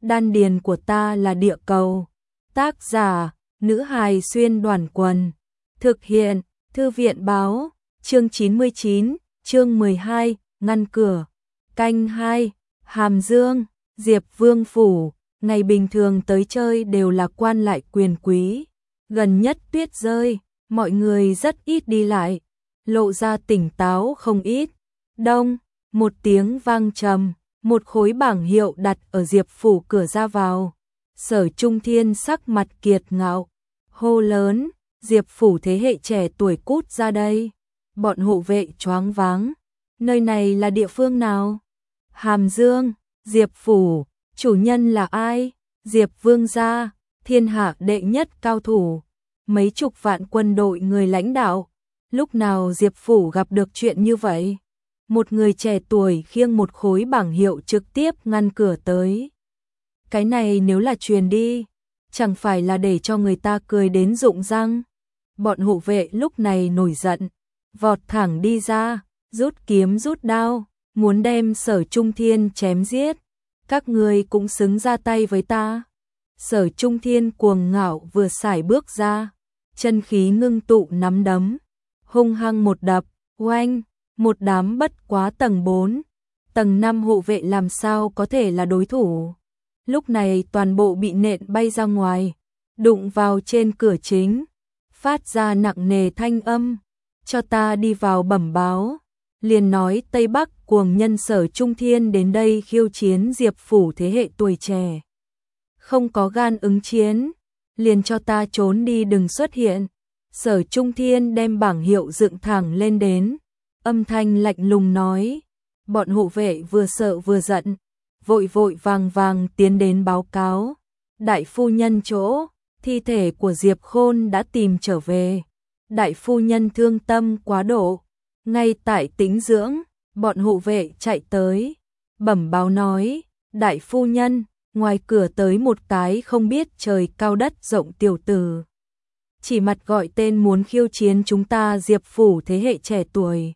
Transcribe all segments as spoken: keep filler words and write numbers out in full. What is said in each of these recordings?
đan điền của ta là địa cầu. Tác giả, nữ hài xuyên đoàn quần. Thực hiện, thư viện báo, chương chín mươi chín, chương mười hai, ngăn cửa. Canh hai, Hàm Dương, Diệp Vương Phủ, ngày bình thường tới chơi đều là quan lại quyền quý. Gần nhất tuyết rơi, mọi người rất ít đi lại, lộ ra tỉnh táo không ít. Đông, một tiếng vang trầm, một khối bảng hiệu đặt ở Diệp Phủ cửa ra vào. Sở Trung Thiên sắc mặt kiệt ngạo, hô lớn, Diệp Phủ thế hệ trẻ tuổi cút ra đây. Bọn hộ vệ choáng váng, nơi này là địa phương nào? Hàm Dương, Diệp Phủ, chủ nhân là ai? Diệp Vương gia, thiên hạ đệ nhất cao thủ, mấy chục vạn quân đội người lãnh đạo. Lúc nào Diệp Phủ gặp được chuyện như vậy? Một người trẻ tuổi khiêng một khối bảng hiệu trực tiếp ngăn cửa tới. Cái này nếu là truyền đi, chẳng phải là để cho người ta cười đến rụng răng. Bọn hộ vệ lúc này nổi giận, vọt thẳng đi ra, rút kiếm rút đao, muốn đem Sở Trung Thiên chém giết. Các ngươi cũng xứng ra tay với ta. Sở Trung Thiên cuồng ngạo vừa sải bước ra, chân khí ngưng tụ nắm đấm, hung hăng một đập, oanh, một đám bất quá tầng bốn, tầng năm hộ vệ làm sao có thể là đối thủ. Lúc này toàn bộ bị nện bay ra ngoài, đụng vào trên cửa chính, phát ra nặng nề thanh âm, cho ta đi vào bẩm báo. Liền nói Tây Bắc cuồng nhân Sở Trung Thiên đến đây khiêu chiến Diệp Phủ thế hệ tuổi trẻ. Không có gan ứng chiến, liền cho ta trốn đi đừng xuất hiện. Sở Trung Thiên đem bảng hiệu dựng thẳng lên đến, âm thanh lạnh lùng nói. Bọn hộ vệ vừa sợ vừa giận, vội vội vàng vàng tiến đến báo cáo. Đại phu nhân chỗ, thi thể của Diệp Khôn đã tìm trở về. Đại phu nhân thương tâm quá độ, ngay tại tĩnh dưỡng. Bọn hộ vệ chạy tới, bẩm báo nói, đại phu nhân, ngoài cửa tới một cái không biết trời cao đất rộng tiểu tử. Chỉ mặt gọi tên muốn khiêu chiến chúng ta Diệp Phủ thế hệ trẻ tuổi.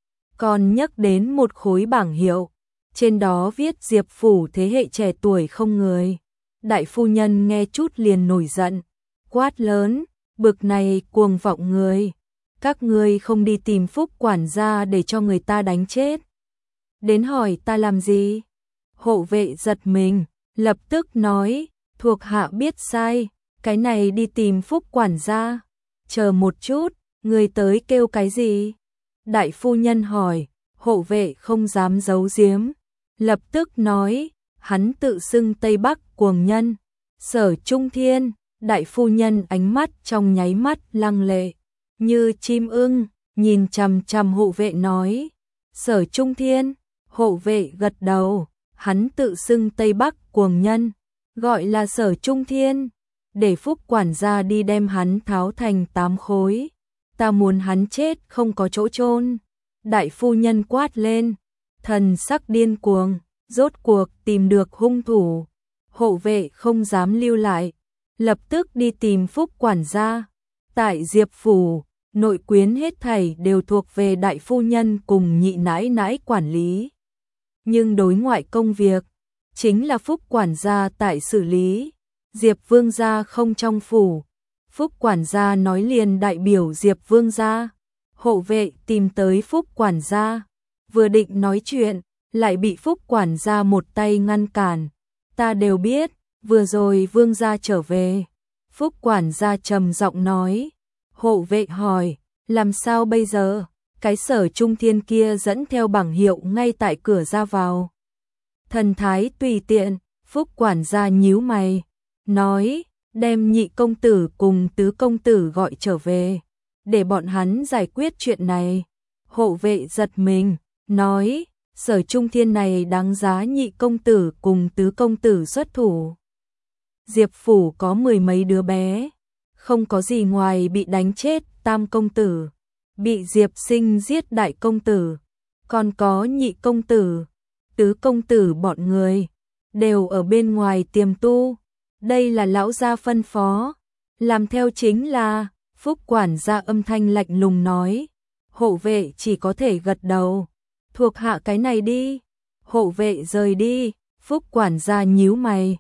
Còn nhắc đến một khối bảng hiệu, trên đó viết Diệp Phủ thế hệ trẻ tuổi không người. Đại phu nhân nghe chút liền nổi giận, quát lớn, bực này cuồng vọng người. Các ngươi không đi tìm Phúc quản gia để cho người ta đánh chết. Đến hỏi ta làm gì? Hộ vệ giật mình, lập tức nói, thuộc hạ biết sai, cái này đi tìm Phúc quản gia. Chờ một chút, người tới kêu cái gì? Đại phu nhân hỏi, hộ vệ không dám giấu giếm, lập tức nói, hắn tự xưng Tây Bắc cuồng nhân, Sở Trung Thiên. Đại phu nhân ánh mắt trong nháy mắt lăng lệ, như chim ưng, nhìn chằm chằm hộ vệ nói, Sở Trung Thiên. Hộ vệ gật đầu, hắn tự xưng Tây Bắc cuồng nhân, gọi là Sở Trung Thiên, để Phúc quản gia đi đem hắn tháo thành tám khối. Ta muốn hắn chết không có chỗ chôn. Đại phu nhân quát lên, thần sắc điên cuồng, rốt cuộc tìm được hung thủ. Hộ vệ không dám lưu lại, lập tức đi tìm Phúc quản gia. Tại Diệp Phủ, nội quyến hết thảy đều thuộc về đại phu nhân cùng nhị nãi nãi quản lý. Nhưng đối ngoại công việc, chính là Phúc quản gia tại xử lý. Diệp Vương gia không trong phủ, Phúc quản gia nói liền đại biểu Diệp Vương gia. Hộ vệ tìm tới Phúc quản gia, vừa định nói chuyện, lại bị Phúc quản gia một tay ngăn cản. Ta đều biết, vừa rồi Vương gia trở về. Phúc quản gia trầm giọng nói. Hộ vệ hỏi, làm sao bây giờ? Cái Sở Trung Thiên kia dẫn theo bảng hiệu ngay tại cửa ra vào. Thần thái tùy tiện, Phúc quản gia nhíu mày, nói, đem nhị công tử cùng tứ công tử gọi trở về, để bọn hắn giải quyết chuyện này. Hộ vệ giật mình, nói, Sở Trung Thiên này đáng giá nhị công tử cùng tứ công tử xuất thủ. Diệp Phủ có mười mấy đứa bé, không có gì ngoài bị đánh chết tam công tử, bị Diệp Sinh giết đại công tử, còn có nhị công tử, tứ công tử bọn người, đều ở bên ngoài tiềm tu. Đây là lão gia phân phó, làm theo chính là. Phúc quản gia âm thanh lạnh lùng nói. Hộ vệ chỉ có thể gật đầu, thuộc hạ cái này đi. Hộ vệ rời đi, Phúc quản gia nhíu mày,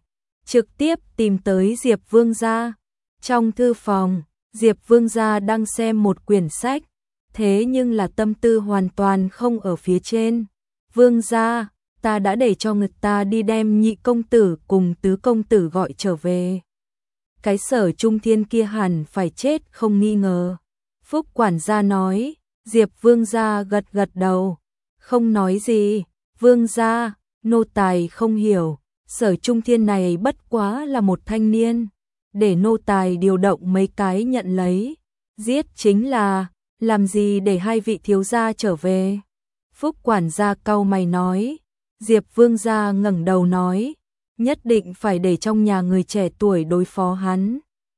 trực tiếp tìm tới Diệp Vương gia. Trong thư phòng, Diệp Vương gia đang xem một quyển sách, thế nhưng là tâm tư hoàn toàn không ở phía trên. Vương gia, ta đã để cho người ta đi đem nhị công tử cùng tứ công tử gọi trở về. Cái Sở Trung Thiên kia hẳn phải chết không nghi ngờ. Phúc quản gia nói. Diệp Vương gia gật gật đầu, không nói gì. Vương gia, nô tài không hiểu, Sở Trung Thiên này bất quá là một thanh niên, để nô tài điều động mấy cái nhận lấy, giết chính là, làm gì để hai vị thiếu gia trở về. Phúc quản gia cau mày nói. Diệp Vương gia ngẩng đầu nói, nhất định phải để trong nhà người trẻ tuổi đối phó hắn.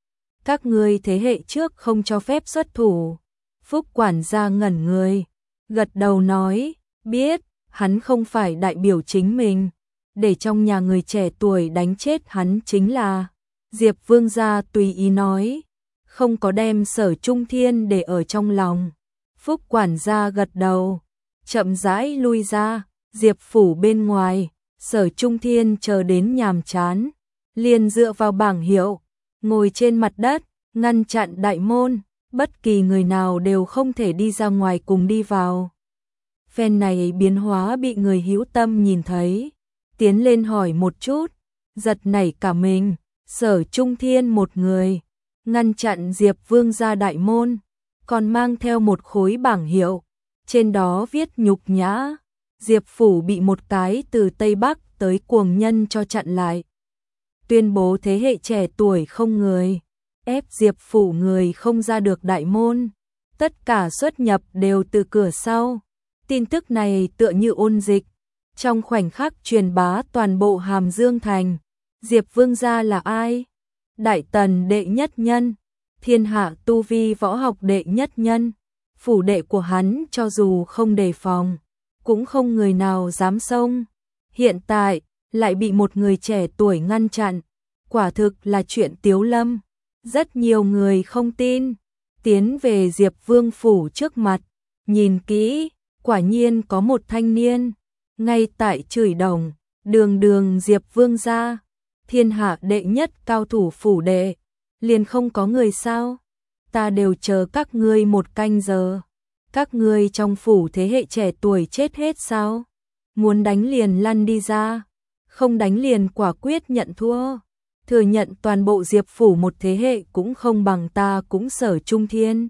Các ngươi thế hệ trước không cho phép xuất thủ. Phúc quản gia ngẩn người, gật đầu nói, biết, hắn không phải đại biểu chính mình, để trong nhà người trẻ tuổi đánh chết hắn chính là. Diệp Vương gia tùy ý nói, không có đem Sở Trung Thiên để ở trong lòng. Phúc quản gia gật đầu, chậm rãi lui ra. Diệp phủ bên ngoài, Sở Trung Thiên chờ đến nhàm chán, liền dựa vào bảng hiệu, ngồi trên mặt đất, ngăn chặn đại môn, bất kỳ người nào đều không thể đi ra ngoài cùng đi vào. Phen này biến hóa bị người hữu tâm nhìn thấy, tiến lên hỏi một chút, giật nảy cả mình. Sở Trung Thiên một người, ngăn chặn Diệp Vương gia đại môn, còn mang theo một khối bảng hiệu, trên đó viết nhục nhã. Diệp phủ bị một cái từ Tây Bắc tới cuồng nhân cho chặn lại. Tuyên bố thế hệ trẻ tuổi không người, ép Diệp phủ người không ra được đại môn, tất cả xuất nhập đều từ cửa sau. Tin tức này tựa như ôn dịch, trong khoảnh khắc truyền bá toàn bộ Hàm Dương thành. Diệp Vương gia là ai? Đại tần đệ nhất nhân, thiên hạ tu vi võ học đệ nhất nhân, phủ đệ của hắn cho dù không đề phòng, cũng không người nào dám xông. Hiện tại, lại bị một người trẻ tuổi ngăn chặn, quả thực là chuyện tiếu lâm. Rất nhiều người không tin, tiến về Diệp Vương phủ trước mặt, nhìn kỹ, quả nhiên có một thanh niên, ngay tại chửi đồng, đường đường Diệp Vương gia, thiên hạ đệ nhất cao thủ phủ đệ, liền không có người sao? Ta đều chờ các ngươi một canh giờ. Các ngươi trong phủ thế hệ trẻ tuổi chết hết sao? Muốn đánh liền lăn đi ra, không đánh liền quả quyết nhận thua. Thừa nhận toàn bộ Diệp phủ một thế hệ cũng không bằng ta cũng Sở Trung Thiên.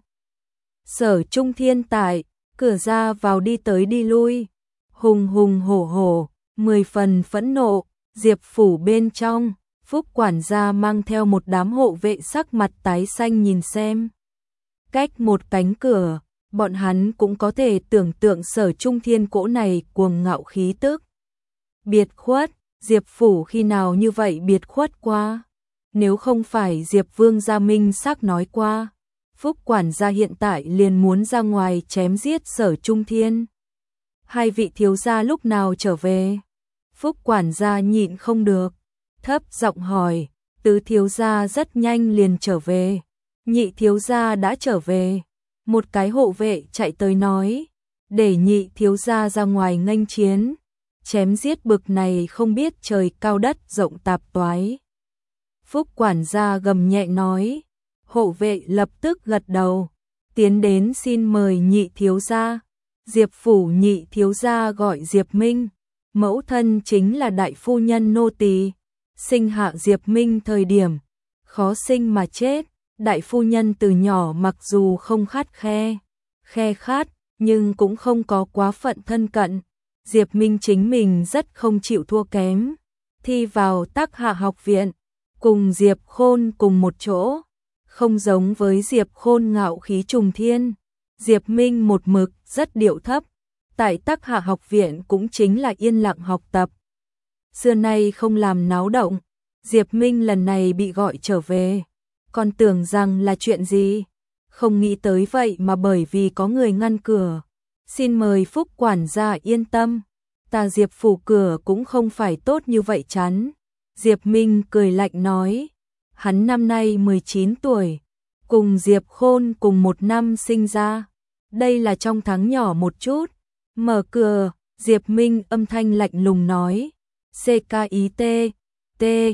Sở Trung Thiên tại, cửa ra vào đi tới đi lui, hùng hùng hổ hổ, mười phần phẫn nộ. Diệp phủ bên trong, Phúc quản gia mang theo một đám hộ vệ sắc mặt tái xanh nhìn xem. Cách một cánh cửa, bọn hắn cũng có thể tưởng tượng Sở Trung Thiên cỗ này cuồng ngạo khí tức. Biệt khuất, Diệp phủ khi nào như vậy biệt khuất qua? Nếu không phải Diệp Vương gia minh xác nói qua, Phúc quản gia hiện tại liền muốn ra ngoài chém giết Sở Trung Thiên. Hai vị thiếu gia lúc nào trở về? Phúc quản gia nhịn không được, thấp giọng hỏi. Tứ thiếu gia rất nhanh liền trở về, nhị thiếu gia đã trở về. Một cái hộ vệ chạy tới nói, để nhị thiếu gia ra ngoài nghênh chiến, chém giết bực này không biết trời cao đất rộng tạp toái. Phúc quản gia gầm nhẹ nói, hộ vệ lập tức gật đầu, tiến đến xin mời nhị thiếu gia. Diệp phủ nhị thiếu gia gọi Diệp Minh, mẫu thân chính là đại phu nhân nô tỳ, sinh hạ Diệp Minh thời điểm khó sinh mà chết. Đại phu nhân từ nhỏ mặc dù không khắt khe, khe khát, nhưng cũng không có quá phận thân cận. Diệp Minh chính mình rất không chịu thua kém, thi vào Tắc Hạ học viện, cùng Diệp Khôn cùng một chỗ, không giống với Diệp Khôn ngạo khí trùng thiên. Diệp Minh một mực rất điệu thấp, tại Tắc Hạ học viện cũng chính là yên lặng học tập, xưa nay không làm náo động. Diệp Minh lần này bị gọi trở về, còn tưởng rằng là chuyện gì, không nghĩ tới vậy mà bởi vì có người ngăn cửa. Xin mời Phúc quản gia yên tâm, ta Diệp phủ cửa cũng không phải tốt như vậy chắn. Diệp Minh cười lạnh nói, hắn năm nay mười chín tuổi, cùng Diệp Khôn cùng một năm sinh ra, đây là trong tháng nhỏ một chút. Mở cửa, Diệp Minh âm thanh lạnh lùng nói, C K I T, T, T,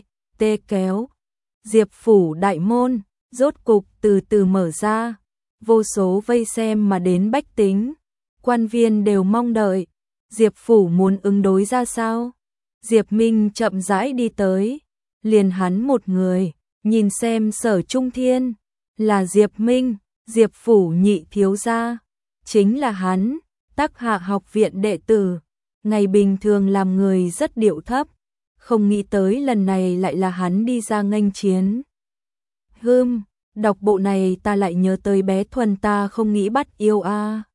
tê kéo. Diệp phủ đại môn, rốt cục từ từ mở ra, vô số vây xem mà đến bách tính, quan viên đều mong đợi, Diệp phủ muốn ứng đối ra sao? Diệp Minh chậm rãi đi tới, liền hắn một người, nhìn xem Sở Trung Thiên, là Diệp Minh, Diệp phủ nhị thiếu gia, chính là hắn, Tắc Hạ học viện đệ tử, ngày bình thường làm người rất điệu thấp, không nghĩ tới lần này lại là hắn đi ra nghênh chiến. Hừm, đọc bộ này ta lại nhớ tới bé Thuần ta không nghĩ bắt yêu a.